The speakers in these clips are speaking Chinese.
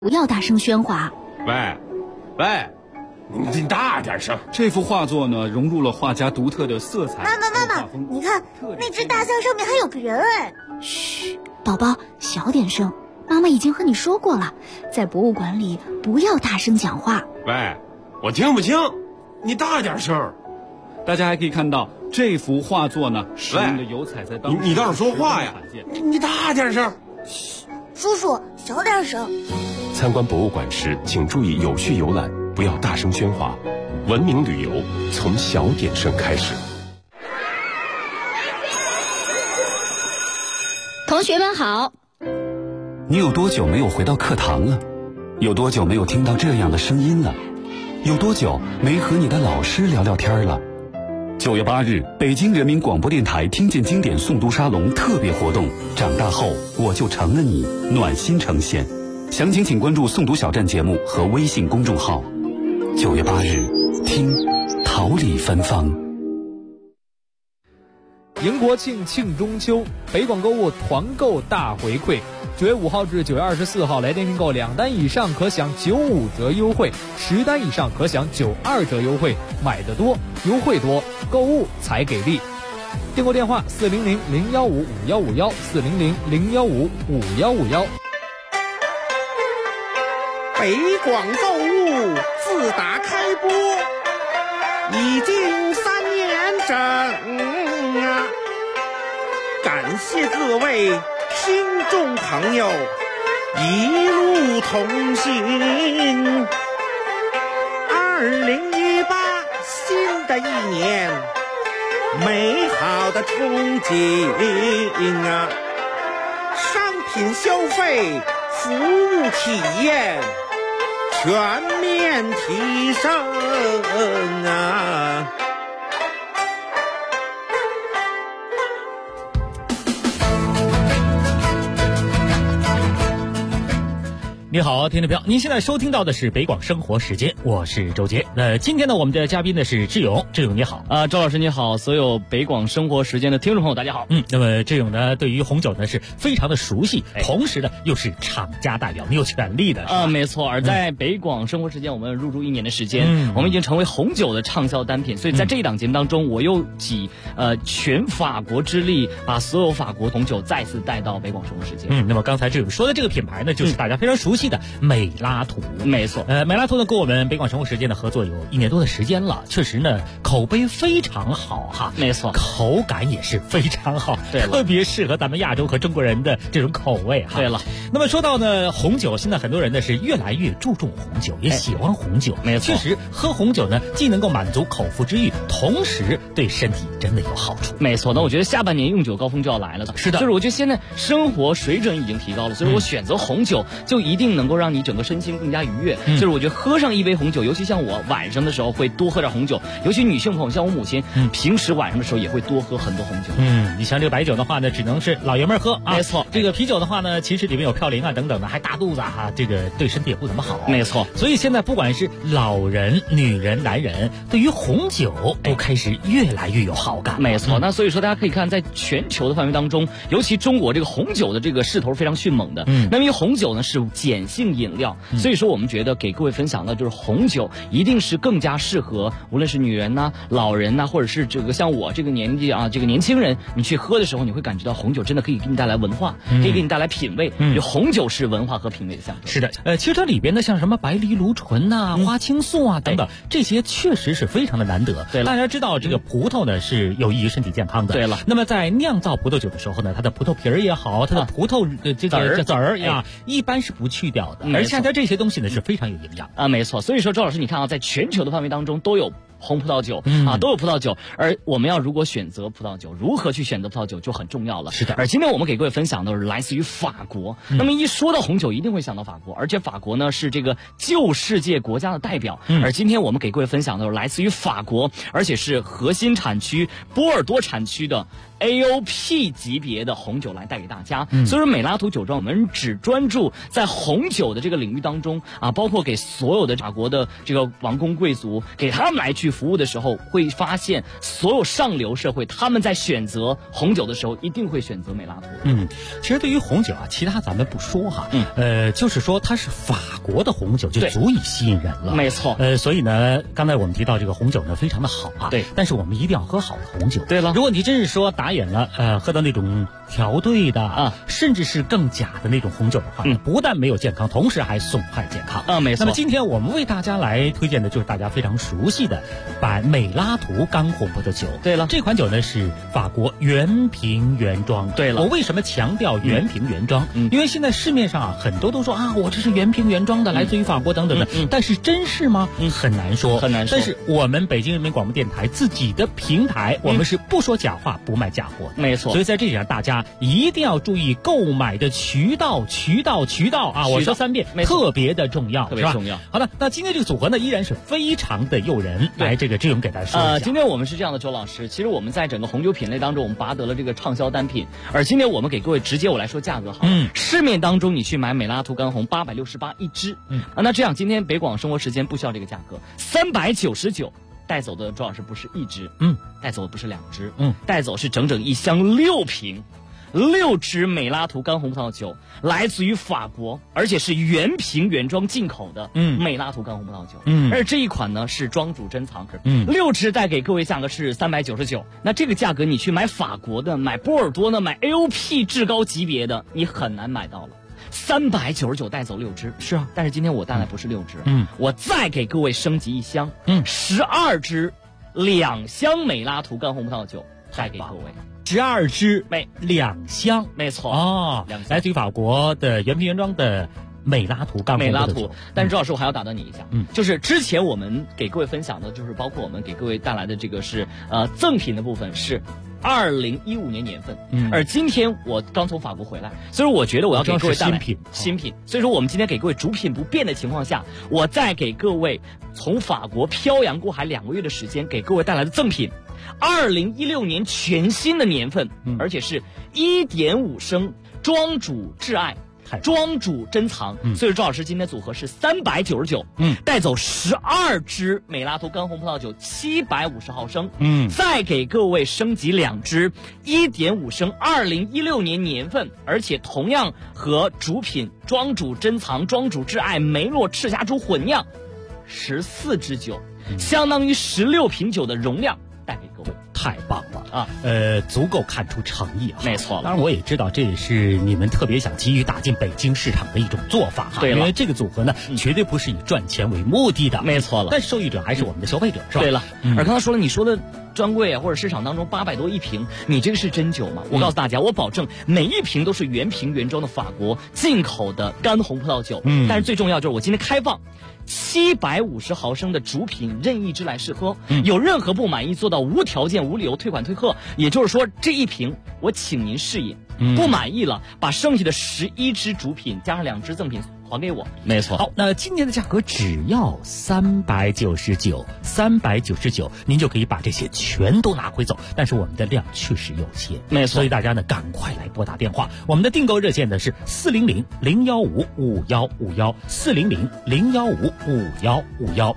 不要大声喧哗。 喂，你大点声。 这幅画作呢，融入了画家独特的色彩。 妈妈，你看那只大象上面还有个人哎。 嘘，宝宝，小点声。妈妈已经和你说过了，在博物馆里不要大声讲话。 喂，我听不清，你大点声。 大家还可以看到这幅画作呢，使用的油彩在当时你倒是说话呀！你大点声。 嘘，叔叔小点声。 参观博物馆时，请注意有序游览，不要大声喧哗。文明旅游从小点声开始。 同学们好。 你有多久没有回到课堂了？有多久没有听到这样的声音了？有多久没和你的老师聊聊天了？9月8日，北京人民广播电台听见经典诵读沙龙特别活动，长大后我就成了你，暖心呈现。详情请关注诵读小站节目和微信公众号。9月8日，听桃李芬芳。 迎国庆庆中秋，北广购物团购大回馈。9月5号至9月24号，来电订购2单以上可享95折优惠，10单以上可享92折优惠。买得多，优惠多，购物才给力。订购电话400-015-5151，400-015-5151。 北广购物自打开播已经3年整啊！感谢各位听众朋友一路同行。2018新的一年，美好的憧憬啊！商品消费，服务体验全面提升啊！ 你好，听众朋友，您现在收听到的是北广生活时间，我是周杰。今天呢，我们的嘉宾呢是志勇，志勇你好周老师你好，所有北广生活时间的听众朋友大家好。 那么志勇呢，对于红酒呢是非常的熟悉，同时呢又是厂家代表，你有权利的没错。而在北广生活时间，我们入驻1年的时间，我们已经成为红酒的畅销单品，所以在这一档节目当中，我又以全法国之力，把所有法国红酒再次带到北广生活时间。 那么刚才志勇说的这个品牌呢，就是大家非常熟悉的美拉图。 没错， 美拉图呢跟我们北广生活时间的合作有1年多的时间了，确实呢口碑非常好哈。 没错， 口感也是非常好， 对了， 特别适合咱们亚洲和中国人的这种口味哈。 对了， 那么说到呢红酒，现在很多人呢是越来越注重红酒，也喜欢红酒。 没错， 确实喝红酒呢既能够满足口腹之欲，同时对身体真的有好处。 没错，那我觉得下半年用酒高峰就要来了。 是的， 就是我觉得现在生活水准已经提高了，所以我选择红酒就一定能够让你整个身心更加愉悦。就是我觉得喝上一杯红酒，尤其像我晚上的时候会多喝点红酒，尤其女性朋友像我母亲，平时晚上的时候也会多喝很多红酒。 你像这个白酒的话呢，只能是老爷们儿喝啊。 没错， 这个啤酒的话呢，其实里面有嘌呤啊等等的，还大肚子啊，这个对身体也不怎么好。 没错， 所以现在不管是老人、女人、男人，对于红酒都开始越来越有好感。 没错，那所以说大家可以看，在全球的范围当中，尤其中国这个红酒的这个势头非常迅猛的。那么因为红酒呢是碱性饮料，所以说我们觉得给各位分享的就是红酒一定是更加适合无论是女人呐、老人呐，或者是这个像我这个年纪啊，这个年轻人，你去喝的时候，你会感觉到红酒真的可以给你带来文化，可以给你带来品味。就红酒是文化和品味的象征。 是的，其实它里边呢，像什么白藜芦醇呐、花青素啊等等，这些确实是非常的难得。 对了， 大家知道这个葡萄呢是有益于身体健康的。 对了， 那么在酿造葡萄酒的时候呢，它的葡萄皮儿也好，它的葡萄这个籽儿呀，一般是不去掉的，而且它这些东西呢是非常有营养啊。没错，所以说周老师，你看啊，在全球的范围当中都有红葡萄酒都有葡萄酒，而我们要如果选择葡萄酒，如何去选择葡萄酒就很重要了。 是的， 而今天我们给各位分享的是来自于法国。那么一说到红酒，一定会想到法国，而且法国呢是这个旧世界国家的代表。而今天我们给各位分享的是来自于法国，而且是核心产区波尔多产区的AOP 级别的红酒来带给大家。所以说美拉图酒庄我们只专注在红酒的这个领域当中啊，包括给所有的法国的这个王公贵族，给他们来去服务的时候，会发现所有上流社会他们在选择红酒的时候，一定会选择美拉图。 其实对于红酒啊，其他咱们不说哈，就是说它是法国的红酒就足以吸引人了。 没错。 所以呢，刚才我们提到这个红酒呢非常的好啊， 对， 但是我们一定要喝好的红酒。 对了， 如果你真是说打眼了，喝到那种调兑的啊，甚至是更假的那种红酒的话，不但没有健康，同时还损害健康。 没错。 那么今天我们为大家来推荐的就是大家非常熟悉的美拉图干红葡萄酒。 对了， 这款酒呢是法国原瓶原装。 对了， 我为什么强调原瓶原装？因为现在市面上啊很多都说啊我这是原瓶原装的，来自于法国等等的，但是真是吗？很难说， 很难说。 但是我们北京人民广播电台自己的平台，我们是不说假话，不卖假货。 没错。 所以在这里让大家一定要注意购买的渠道啊！我说3遍，特别的重要， 特别重要。 好的，那今天这个组合呢，依然是非常的诱人。来，这个志勇给大家说一下。 今天我们是这样的，周老师，其实我们在整个红酒品类当中，我们拔得了这个畅销单品。而今天我们给各位直接我来说价格好了。市面当中你去买美拉图干红868一支。那这样今天北广生活时间不需要这个价格，399。带走的周老师不是一支，带走的不是2支，带走是整整一箱6瓶，6支美拉图干红葡萄酒，来自于法国，而且是原瓶原装进口的美拉图干红葡萄酒。而这一款呢是庄主珍藏，6支带给各位价格是399。那这个价格你去买法国的、买波尔多的、买 AOP 至高级别的，你很难买到了。399带走6支， 是啊， 但是今天我带来不是6支，我再给各位升级一箱，12支2箱美拉图干红葡萄酒带给各位 ，12支2箱， 没错哦，来自于法国的原瓶原装的美拉图干红葡萄酒。 但是周老师我还要打断你一下，就是之前我们给各位分享的，就是包括我们给各位带来的这个是赠品的部分是2015年年份，而今天我刚从法国回来，所以我觉得我要给各位带来新品，所以说我们今天给各位主品不变的情况下，我再给各位从法国漂洋过海2个月的时间给各位带来的赠品，2016年全新的年份，而且是1.5升庄主挚爱。庄主珍藏，所以周老师今天组合是399，带走12支美拉图干红葡萄酒750毫升，再给各位升级2支1.5升2016年年份，而且同样和主品庄主珍藏、庄主挚爱、梅洛赤霞珠混酿14支酒，相当于16瓶酒的容量带给各位。 太棒了啊！足够看出诚意啊， 没错。 当然，我也知道这也是你们特别想急于打进北京市场的一种做法哈。 对了， 因为这个组合呢，绝对不是以赚钱为目的的。 没错了。 但受益者还是我们的消费者，是吧？ 对了，而刚才说了，你说的专柜啊或者市场当中800多一瓶，你这个是真酒吗？我告诉大家，我保证每一瓶都是原瓶原装的法国进口的干红葡萄酒。但是最重要就是我今天开放750毫升的主品任意一支来试喝，有任何不满意做到无条件无理由退款退货，也就是说这一瓶我请您试饮，不满意了把剩下的11支主品加上2支赠品还给我。 没错。好，那今天的价格只要399，您就可以把这些全都拿回走。但是我们的量确实有限， 没错， 所以大家呢赶快来拨打电话。我们的订购热线呢是400-015-5151，400-015-5151。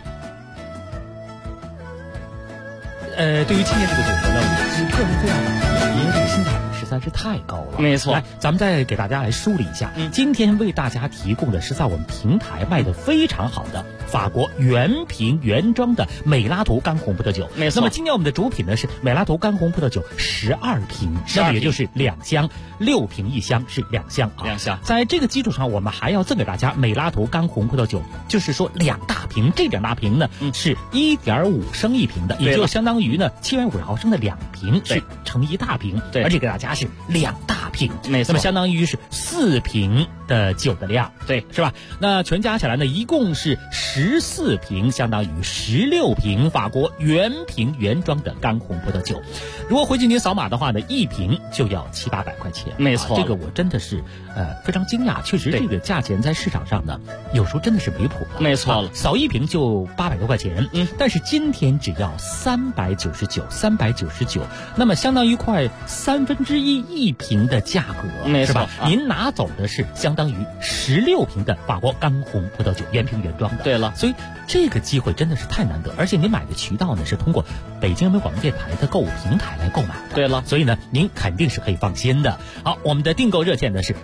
对于今天这个组合呢，我个人非常满意，因为这个性价比实在是太高了。 没错， 来，咱们再给大家来梳理一下，今天为大家提供的是在我们平台卖的非常好的法国原瓶原装的美拉图干红葡萄酒。 没错。 那么今天我们的主品呢是美拉图干红葡萄酒12瓶，那么也就是2箱，6瓶1箱是2箱啊。 2箱。 在这个基础上，我们还要赠给大家美拉图干红葡萄酒，就是说2大瓶，这2大瓶呢是1.5升一瓶的，也就相当于呢750毫升的2瓶是成一大瓶，而且给大家是2大瓶， 没错， 那么相当于是4瓶的酒的量， 对， 是吧？那全加起来呢，一共是14瓶，相当于16瓶法国原瓶原装的干红葡萄酒。如果回去您扫码的话呢，一瓶就要700-800块钱， 没错， 这个我真的是非常惊讶，确实这个价钱在市场上呢，有时候真的是离谱了， 没错了， 扫一瓶就800多块钱，但是今天只要399，那么相当于快1/3一瓶的价格， 没错， 是吧？您拿走的是相当于16瓶的法国干红葡萄酒，原瓶原装的。 对了， 所以这个机会真的是太难得，而且您买的渠道呢是通过北京人民广播电台的购物平台来购买的。 对了， 所以呢，您肯定是可以放心的。好，我们的订购热线呢是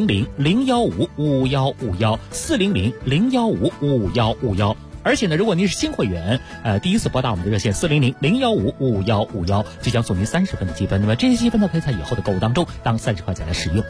400-015-5151，400-015-5151。而且呢，如果您是新会员，第一次拨打我们的热线400-015-5151，就将送您30分的积分。那么这些积分呢，可以在以后的购物当中当30块钱来使用。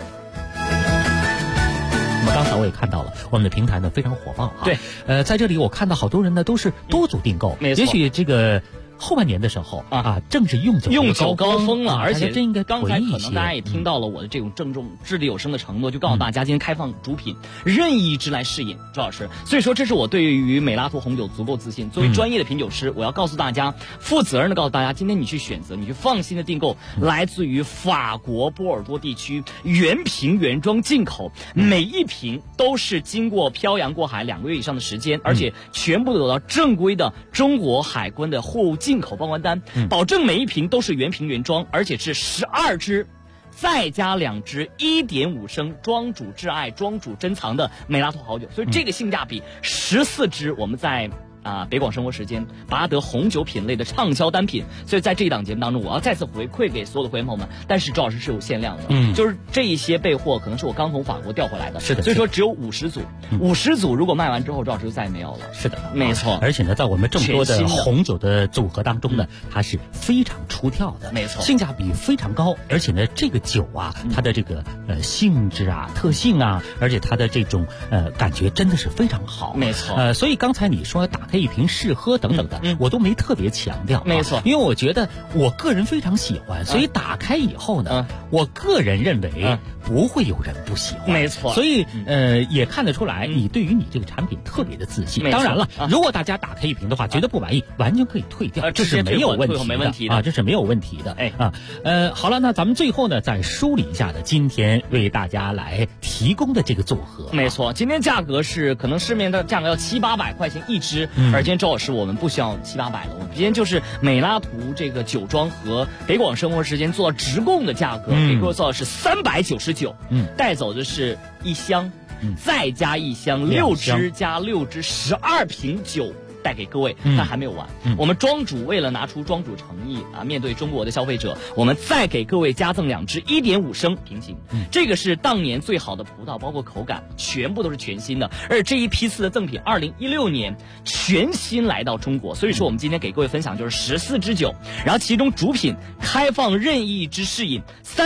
那么刚才我也看到了，我们的平台呢非常火爆啊。 对， 在这里我看到好多人呢都是多组订购， 没错。 也许这个后半年的时候正是用酒高峰了，而且真应该刚才可能大家也听到了我的这种郑重掷地有声的承诺，就告诉大家今天开放主品任意一支来试饮，周老师。所以说这是我对于美拉图红酒足够自信。作为专业的品酒师，我要告诉大家，负责任的告诉大家，今天你去选择，你去放心的订购来自于法国波尔多地区原瓶原装进口，每一瓶都是经过漂洋过海2个月以上的时间，而且全部都有到正规的中国海关的货物进口报关单，保证每一瓶都是原瓶原装，而且是12支再加2支1.5升庄主挚爱庄主珍藏的美拉图好酒，所以这个性价比14支我们在北广生活时间拔得红酒品类的畅销单品。所以在这一档节目当中，我要再次回馈给所有的会员朋友们，但是周老师是有限量的，就是这一些备货可能是我刚从法国调回来的， 是的， 所以说只有50组，50组如果卖完之后，周老师就再也没有了。 是的， 没错。 而且呢，在我们众多的红酒的组合当中呢，它是非常出挑的， 没错， 性价比非常高，而且呢，这个酒它的这个性质特性而且它的这种感觉真的是非常好， 没错。 所以刚才你说打开一瓶试喝等等的，我都没特别强调， 没错， 因为我觉得我个人非常喜欢，所以打开以后呢，我个人认为不会有人不喜欢， 没错。 所以也看得出来，你对于你这个产品特别的自信。当然了，如果大家打开一瓶的话，觉得不满意，完全可以退掉，这是没有问题的，这是没有问题的。好了，那咱们最后呢，再梳理一下的今天为大家来提供的这个组合， 没错，今天价格是可能市面的价格要700-800块钱一支，而今天周老师我们不需要700-800了，我们今天就是美拉图这个酒庄和北广生活时间做直供的价格，给各位做的是399，带走的是1箱，再加1箱6支加6支12瓶酒。带给各位，但还没有完。我们庄主为了拿出庄主诚意面对中国的消费者，我们再给各位加赠2支1.5升平行。这个是当年最好的葡萄，包括口感全部都是全新的。而这一批次的赠品，2016年全新来到中国，所以说我们今天给各位分享就是14支酒，然后其中主品开放任意之试饮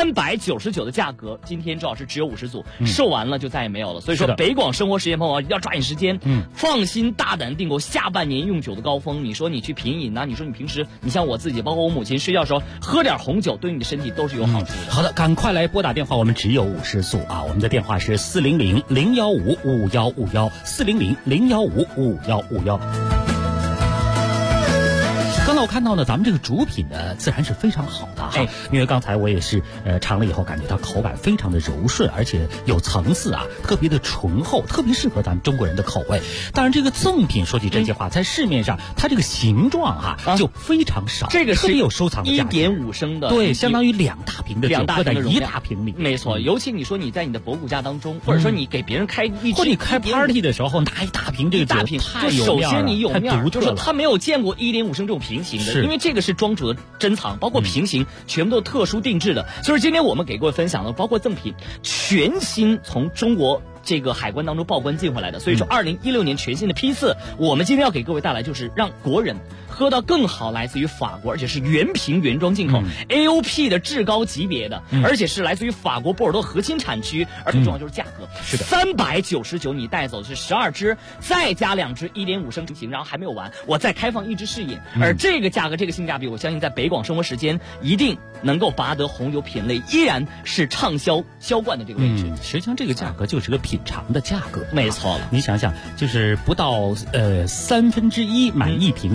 ，399的价格，今天周老师只有50组，售完了就再也没有了。所以说北广生活时间朋友要抓紧时间，放心大胆订购下半年用酒的高峰。你说你去品饮你说你平时你像我自己，包括我母亲睡觉的时候喝点红酒，对你的身体都是有好处的。 好的，赶快来拨打电话，我们只有50组我们的电话是400-015-5151，400-015-5151。刚才我看到呢，咱们这个主品呢，自然是非常好的因为刚才我也是尝了以后，感觉到口感非常的柔顺，而且有层次特别的醇厚，特别适合咱们中国人的口味。当然，这个赠品说句真心话，在市面上它这个形状就非常少， 这个是特别有收藏的价值 ，1.5升的， 对，相当于2大瓶的酒搁在1大瓶里， 没错。尤其你说你在你的博古家当中，或者说你给别人开一支， 或者你开 party 的时候拿1大瓶这个酒，太有面了， 首先你有面， 就是他没有见过1.5升这种平行的，因为这个是庄主的珍藏，包括平行全部都特殊定制的。所以今天我们给各位分享的，包括赠品全新从中国这个海关当中报关进回来的。所以说2016年全新的批次，我们今天要给各位带来就是让国人喝到更好来自于法国，而且是原瓶原装进口，AOP 的至高级别的，而且是来自于法国波尔多核心产区，而最重要就是价格， 是的 ，399你带走的是12支，再加2支1.5升平行，然后还没有完，我再开放1支试饮，而这个价格这个性价比，我相信在北广生活时间一定能够拔得红酒品类依然是畅销销冠的这个位置。 实际上这个价格就是个品尝的价格， 没错了。 你想想，就是不到1/3买1瓶的钱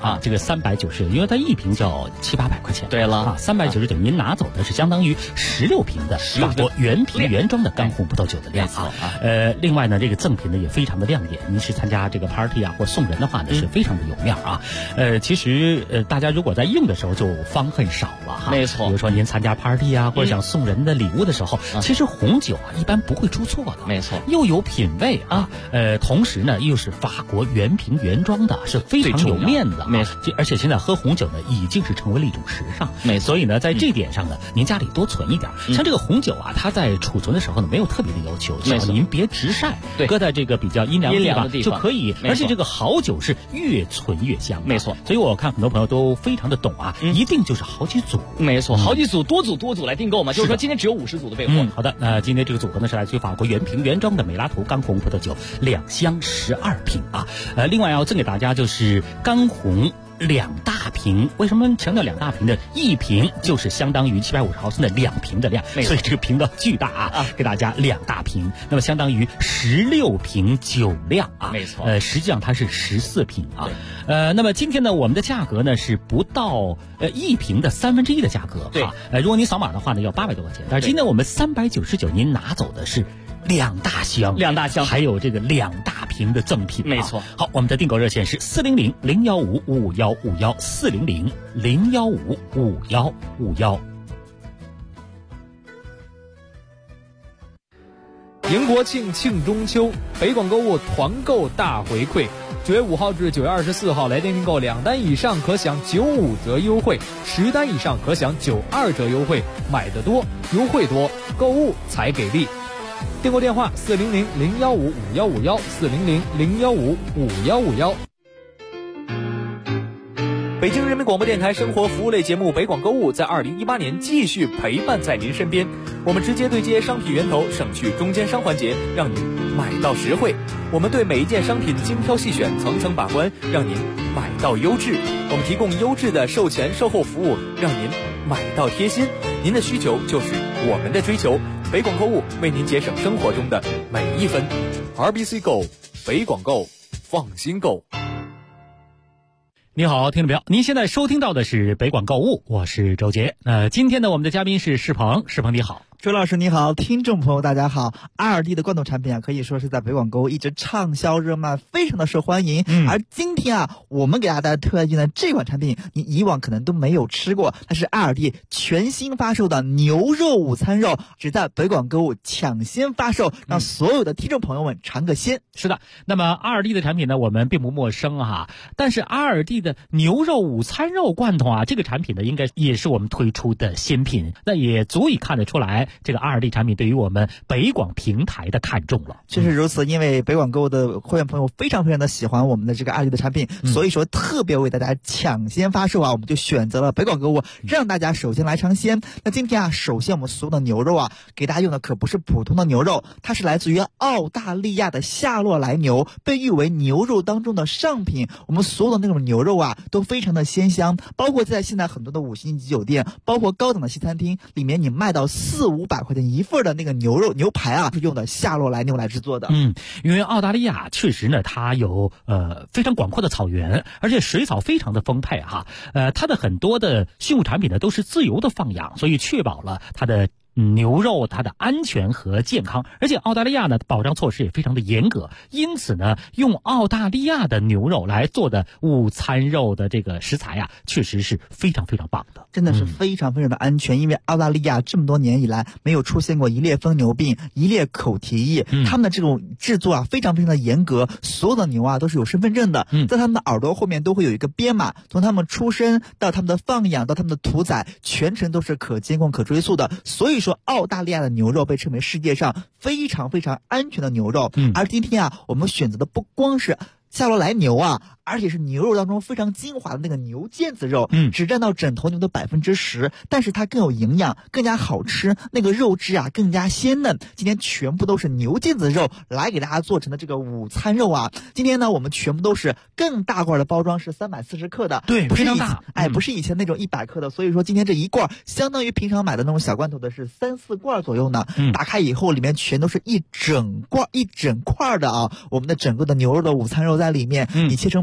啊，这个399，因为它一瓶就要700-800块钱。 对了啊，399您拿走的是相当于16瓶的法国原瓶原装的干红葡萄酒的量啊。另外呢，这个赠品呢也非常的亮点，您是参加这个 party 啊或送人的话呢是非常的有面啊。其实大家如果在用的时候就方恨少了哈。 没错， 比如说您参加 party 啊或者想送人的礼物的时候，其实红酒啊一般不会出错的。 没错， 又有品味啊，同时呢又是法国原瓶原装的，是非常有面子。 没错， 而且现在喝红酒呢已经是成为了一种时尚。 没错， 所以呢在这点上呢，您家里多存一点。像这个红酒啊，它在储存的时候呢没有特别的要求，只要您别直晒，搁在这个比较阴凉的地方就可以。而且这个好酒是越存越香。 没错， 所以我看很多朋友都非常的懂啊，一定就是好几组。 没错，好几组，多组来订购嘛。就是说今天只有50组的备货。 好的，那今天这个组合呢是来自于法国原瓶原装的美拉图干红葡萄酒2箱12瓶啊。另外要赠给大家就是干红2大瓶。为什么强调2大瓶呢？一瓶就是相当于750毫升的2瓶的量，所以这个瓶子巨大啊，给大家2大瓶，那么相当于16瓶酒量啊。 没错， 实际上它是14瓶啊。那么今天呢，我们的价格呢是不到一瓶的1/3的价格。 对， 如果您扫码的话呢，要800多块钱，但是今天我们399，您拿走的是2大箱，还有这个2大瓶的赠品。 没错。 好，我们的订购热线是400-015-5151，400-015-5151。 迎国庆，庆中秋，北广购物团购大回馈。9月5号至9月24号来电订购2单以上可享95折优惠，10单以上可享92折优惠。买得多，优惠多，购物才给力。订购电话400-015-5151，400-015-5151。北京人民广播电台生活服务类节目《北广购物》在2018年继续陪伴在您身边。我们直接对接商品源头，省去中间商环节，让您买到实惠。我们对每一件商品精挑细选，层层把关，让您买到优质。我们提供优质的售前售后服务，让您买到贴心。您的需求就是我们的追求。北广购物为您节省生活中的每一分。RBC Go， 北广购，放心购。 你好，听众朋友，您现在收听到的是北广购物，我是周杰。今天呢，我们的嘉宾是世鹏，世鹏你好。 周老师你好，听众朋友大家好。2D 的罐头产品啊，可以说是在北广购物一直畅销热卖，非常的受欢迎。而今天啊，我们给大家带来特荐的这款产品，你以往可能都没有吃过，它是2D全新发售的牛肉午餐肉，只在北广购物抢先发售，让所有的听众朋友们尝个鲜。 是的，那么2D 的产品呢，我们并不陌生哈，但是2D 的牛肉午餐肉罐头啊，这个产品呢，应该也是我们推出的新品，那也足以看得出来，这个2D 产品对于我们北广平台的看重了。 确实如此，因为北广购的会员朋友非常非常的喜欢我们的这个2D 的产品，所以说特别为大家抢先发售啊，我们就选择了北广购物，让大家首先来尝鲜。那今天啊，首先我们所有的牛肉啊，给大家用的可不是普通的牛肉，它是来自于澳大利亚的夏洛莱牛，被誉为牛肉当中的上品。我们所有的那种牛肉啊，都非常的鲜香，包括在现在很多的5星级酒店，包括高档的西餐厅里面，你卖到400-500块钱一份的那个牛排啊，是用的夏洛莱牛来制作的。 因为澳大利亚确实呢，它有非常广阔的草原，而且水草非常的丰沛哈。它的很多的畜牧产品呢都是自由的放养，所以确保了它的牛肉它的安全和健康，而且澳大利亚呢保障措施也非常的严格，因此呢用澳大利亚的牛肉来做的午餐肉的这个食材啊，确实是非常非常棒的， 真的是非常非常的安全。因为澳大利亚这么多年以来没有出现过一列疯牛病、一列口蹄疫，他们的这种制作啊非常非常的严格，所有的牛啊都是有身份证的，在他们的耳朵后面都会有一个编码，从他们出生到他们的放养到他们的屠宰，全程都是可监控可追溯的。所以说澳大利亚的牛肉被称为世界上非常非常安全的牛肉。而今天啊，我们选择的不光是夏洛莱牛啊，而且是牛肉当中非常精华的那个牛腱子肉，只占到整头牛的10%，但是它更有营养，更加好吃，那个肉质啊更加鲜嫩。今天全部都是牛腱子肉来给大家做成的这个午餐肉啊。今天呢，我们全部都是更大罐的包装，是340克的， 对， 不是非常大， 不是以前那种100克的。所以说今天这一罐相当于平常买的那种小罐头的是3-4罐左右呢。打开以后里面全都是一整块的啊，我们的整个的牛肉的午餐肉在里面，你切成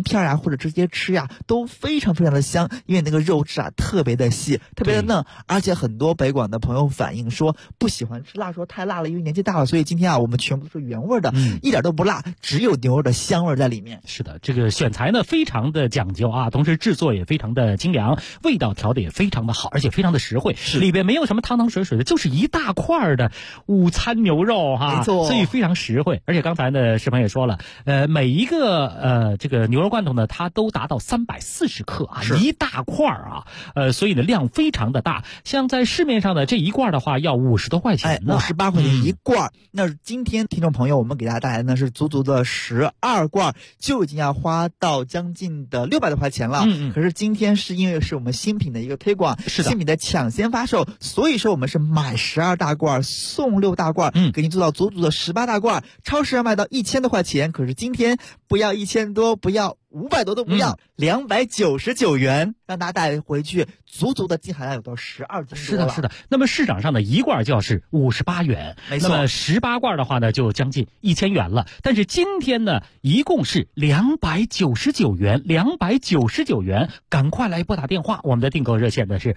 片啊，或者直接吃呀，都非常非常的香，因为那个肉质啊特别的细，特别的嫩，而且很多北广的朋友反映说不喜欢吃辣，说太辣了，因为年纪大了，所以今天啊我们全部都是原味的，一点都不辣，只有牛肉的香味在里面。 是的，这个选材呢非常的讲究啊，同时制作也非常的精良，味道调的也非常的好，而且非常的实惠，里边没有什么汤汤水水的，就是一大块的午餐牛肉哈， 没错， 所以非常实惠。而且刚才呢世鹏也说了，每一个这个牛肉罐头呢，它都达到340克啊，一大块啊，所以呢量非常的大。像在市面上的这一罐的话，要50多块钱呢 ，58块钱一罐。那今天听众朋友，我们给大家带来呢是足足的12罐，就已经要花到将近的600多块钱了。可是今天是因为是我们新品的一个推广， 是的， 新品的抢先发售，所以说我们是买12大罐送6大罐，给您做到足足的18大罐。超市要卖到1000多块钱，可是今天不要1000多，不要500多都不要，299元，让大家带回去，足足的净含量有到12斤多了。 是的。那么市场上的一罐就要是58元， 没错。 那么18罐的话呢，就将近1000元了。但是今天呢，一共是299元，299元，赶快来拨打电话，我们的订购热线呢是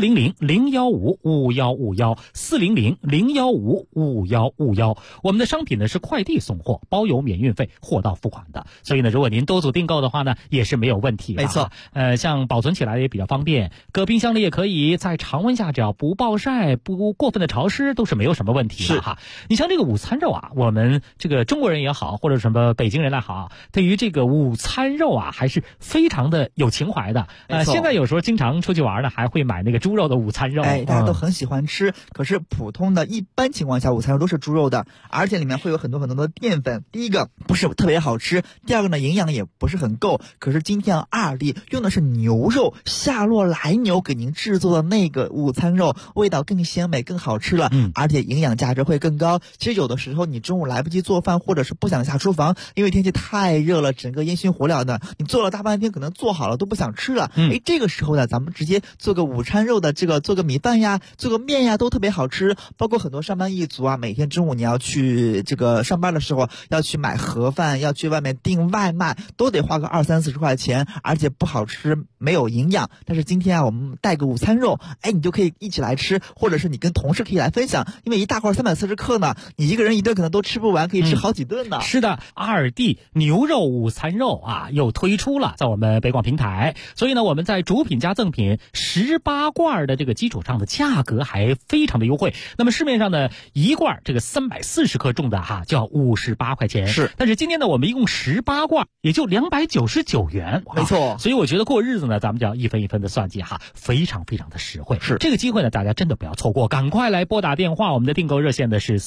400-015-5151，400-015-5151。我们的商品呢是快递送货，包邮免运费，货到付款的。所以呢，如果您多组订购的话呢，也是没有问题的。 没错， 像保存起来也比较方便，搁冰箱里也可以，在常温下只要不暴晒、不过分的潮湿，都是没有什么问题的哈。你像这个午餐肉啊，我们这个中国人也好，或者什么北京人也好，对于这个午餐肉啊，还是非常的有情怀的。现在有时候经常出去玩呢，还会买那个猪肉的午餐肉， 大家都很喜欢吃。可是普通的一般情况下，午餐肉都是猪肉的，而且里面会有很多的淀粉。第一个不是特别好吃，第二个呢营养也不是很够。可是今天2粒用的是牛肉，夏洛来牛给您制作的那个午餐肉，味道更鲜美更好吃了，而且营养价值会更高。其实有的时候你中午来不及做饭，或者是不想下厨房，因为天气太热了，整个烟熏火燎的，你做了大半天可能做好了都不想吃了。这个时候呢，咱们直接做个午餐肉的这个，做个米饭呀，做个面呀，都特别好吃。包括很多上班一族啊，每天中午你要去这个上班的时候，要去买盒饭，要去外面订外卖，都得花个20-30块钱，而且不好吃，没有营养。但是今天啊，我们带个午餐肉，你就可以一起来吃，或者是你跟同事可以来分享，因为一大块340克呢，你一个人一顿可能都吃不完，可以吃好几顿呢。 是的，2D 牛肉午餐肉啊，又推出了，在我们北广平台。所以呢，我们在主品加赠品18罐的这个基础上的价格还非常的优惠。那么市面上呢，一罐这个340克重的就要58块钱。 是， 但是今天呢，我们一共18罐，也就299元。 没错。 所以我觉得过日子呢，咱们就要一分一分的算计非常非常的实惠。 是， 这个机会呢，大家真的不要错过，赶快来拨打电话。我们的订购热线呢是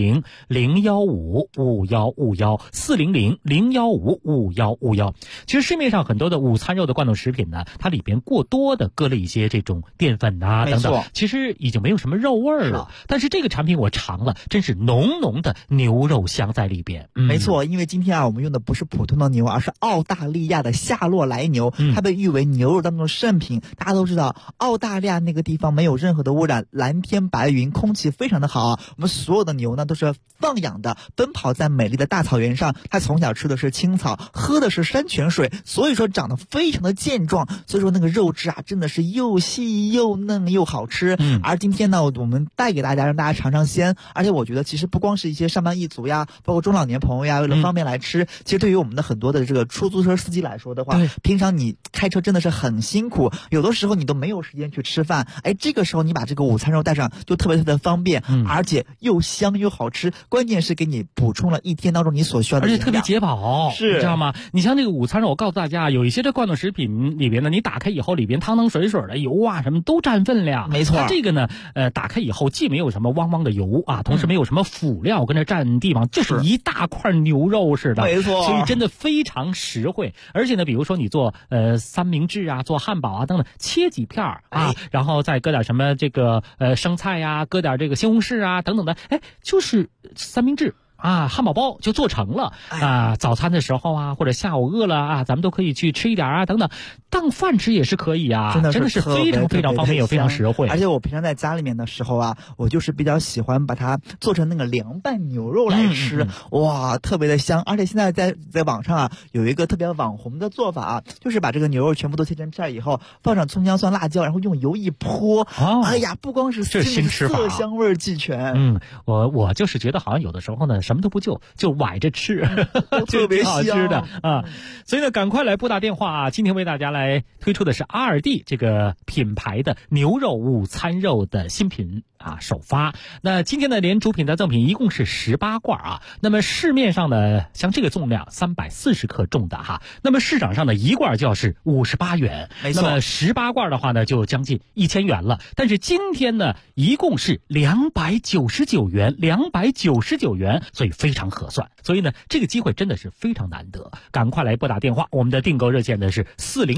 400-015-5151，400-015-5151。其实市面上很多的午餐肉的罐头食品呢，它里边过多的搁了一些这种淀粉啊等等，其实已经没有什么肉味了。但是这个产品我尝了，真是浓浓的牛肉香在里边。 没错，因为今天我们用的不是普通的牛，而是澳大利亚的夏洛来牛，它被誉为牛肉当中的圣品。大家都知道，澳大利亚那个地方没有任何的污染，蓝天白云，空气非常的好。我们所有的牛呢都是放养的，奔跑在美丽的大草原上，它从小吃的是青草，喝的是山泉水，所以说长得非常的健壮。所以说那个肉质真的是又细又嫩又好吃。而今天呢，我们带给大家，让大家尝尝鲜。而且我觉得其实不光是一些上班一族呀，包括中老年朋友呀，为了方便来吃，其实对于我们的很多的这个出租车司机来说的话，平常你开车真的是很辛苦，有的时候你都没有时间去吃饭，这个时候你把这个午餐肉带上就特别特别方便，而且又香又好吃，关键是给你补充了一天当中你所需要的营养， 而且特别解饱， 是， 你知道吗？你像这个午餐肉，我告诉大家，有一些这罐头食品里边呢，你打开以后里边汤汤水水的油啊什么都占分量， 没错。 它这个呢，打开以后既没有什么汪汪的油啊，同时没有什么辅料跟着占地方，就是一大块牛肉似的， 没错。 所以真的非常实惠。而且呢，比如说你做三明治啊，做汉堡啊等等，切几片啊，然后再搁点什么这个生菜呀，搁点这个西红柿啊等等的，就是三明治。 汉堡包就做成了早餐的时候啊，或者下午饿了啊，咱们都可以去吃一点啊，等等，当饭吃也是可以啊，真的是非常非常方便，也非常实惠。 而且我平常在家里面的时候啊，我就是比较喜欢把它做成那个凉拌牛肉来吃，哇，特别的香。而且现在在网上啊，有一个特别网红的做法啊，就是把这个牛肉全部都切成片以后，放上葱姜蒜辣椒，然后用油一泼，哎呀，不光是这新吃法， 色香味俱全。 我就是觉得好像有的时候呢，什么都不就崴着吃， 特别好吃的啊。所以呢，赶快来拨打电话啊！今天为大家来推出的是阿尔蒂这个品牌的牛肉午餐肉的新品首发。那今天呢，连主品带赠品一共是18罐啊。那么市面上呢，像这个重量340克重的那么市场上的一罐就要是58元， 没错。 那么18罐的话呢，就将近1000元了。但是今天呢，一共是299元，所以非常合算。所以呢，这个机会真的是非常难得，赶快来拨打电话。我们的订购热线呢是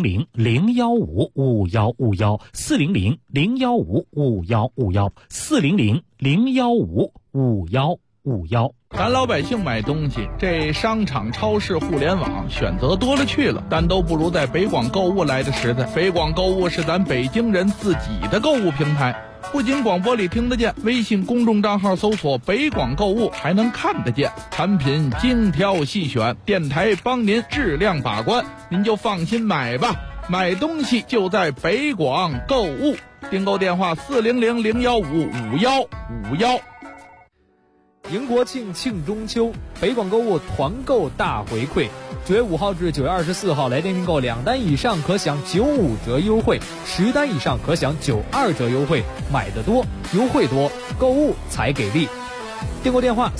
400-015-5151，400-015-5151，400-015-5151。 咱老百姓买东西，这商场、超市、互联网选择多了去了，但都不如在北广购物来的实在。北广购物是咱北京人自己的购物平台，不仅广播里听得见，微信公众账号搜索北广购物还能看得见，产品精挑细选，电台帮您质量把关，您就放心买吧。买东西就在北广购物，订购电话400-015-5151。 迎国庆，庆中秋，北广购物团购大回馈，9月5号至9月24号来电订购2单以上可享95折优惠，10单以上可享92折优惠，买得多，优惠多，购物才给力。订购电话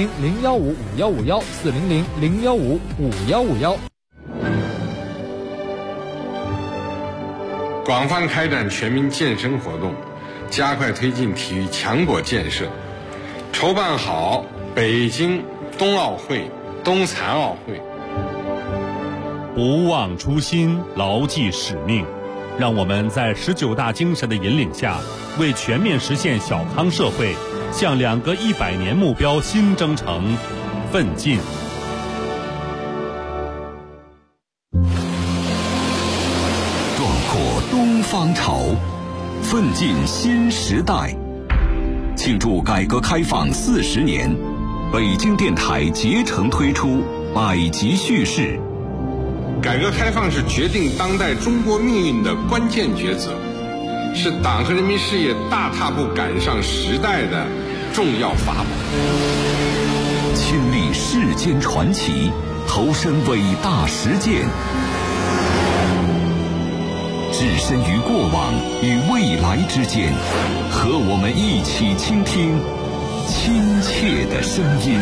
400-015-5151，400-015-5151。 广泛开展全民健身活动，加快推进体育强国建设，筹办好北京冬奥会、冬残奥会。 不忘初心，牢记使命，让我们在19大精神的引领下，为全面实现小康社会，向2个100年目标新征程奋进。 壮阔东方潮，奋进新时代。庆祝改革开放40年，北京电台竭诚推出百集叙事。 改革开放是决定当代中国命运的关键抉择，是党和人民事业大踏步赶上时代的重要法宝。 亲历世间传奇，投身伟大实践，置身于过往与未来之间，和我们一起倾听亲切的声音。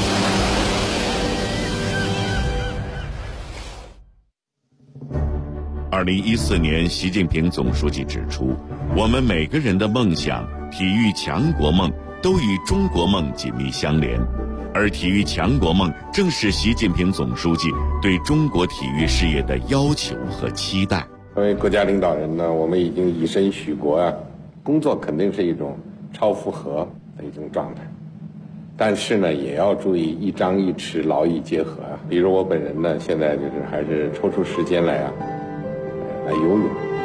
2014年，习近平总书记指出，我们每个人的梦想、体育强国梦都与中国梦紧密相连，而体育强国梦正是习近平总书记对中国体育事业的要求和期待。 作为国家领导人呢，我们已经以身许国啊，工作肯定是一种超负荷的一种状态，但是呢，也要注意一张一弛，劳逸结合啊。比如我本人呢，现在就是还是抽出时间来游泳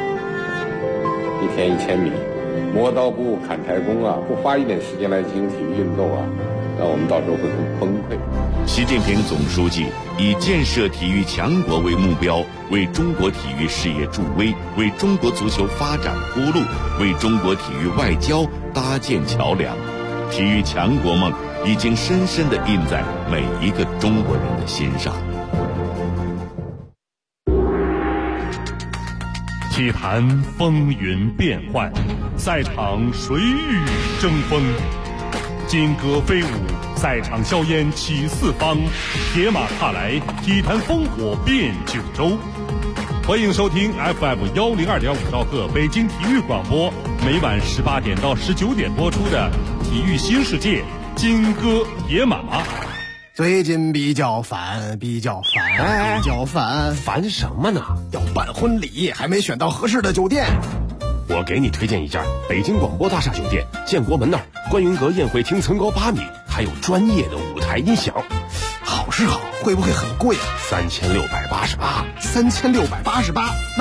，1天1000米，磨刀不误砍柴工啊，不花一点时间来进行体育运动啊，那我们到时候会很崩溃。 习近平总书记以建设体育强国为目标，为中国体育事业助威，为中国足球发展铺路，为中国体育外交搭建桥梁。体育强国梦已经深深地印在每一个中国人的心上。 体坛风云变幻，赛场水雨争锋，金戈飞舞，赛场硝烟起四方，铁马踏来，体坛烽火遍九州。欢迎收听 FM102.5兆赫北京体育广播，每晚18点到19点播出的《体育新世界》金戈铁马。 最近比较烦， 烦什么呢？ 要办婚礼，还没选到合适的酒店。 我给你推荐一家北京广播大厦酒店，建国门那儿，观云阁宴会厅层高8米，还有专业的舞台。 台音响。好是好，会不会很贵啊？3688，3688。